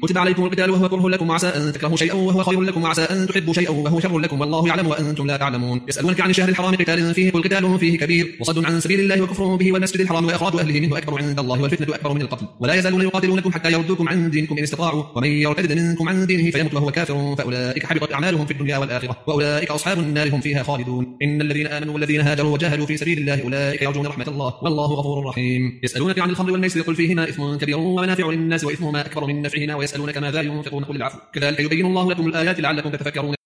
كتب عليكم القتال وهو كره لكم وعسى أن تكرهوا شيئا وهو خير لكم وعسى أن تحبوا شيئا وهو شر لكم والله يعلم وأنتم لا تعلمون. يسألونك عن الشهر الحرام قتال فيه قل قتال فيه كبير وصد عن سبيل الله وكفر به والمسجد الحرام وإخراج أهله منه أكبر عند الله والفتنة أكبر من القتل ولا يزالون يقاتلونكم حتى يردوكم عن دينكم إن استطاعوا ومن يرتد منكم عن دينه فيمت وهو كافر فأولئك حبطت أعمالهم في الدنيا والآخرة وأولئك أصحاب النار هم فيها خالدون. إن الذين آمنوا والذين هاجروا وجاهدوا في سبيل الله أولئك يرجون رحمة الله والله غفور رحيم. يسألونك عن الخمر والميسر قل فيهما إثم كبير ومنافع للناس وإثمهما أكبر من نفعهما ويسألونك ماذا ينفقون قل العفو كذلك يبين الله لكم الآيات لعلكم تتفكرون.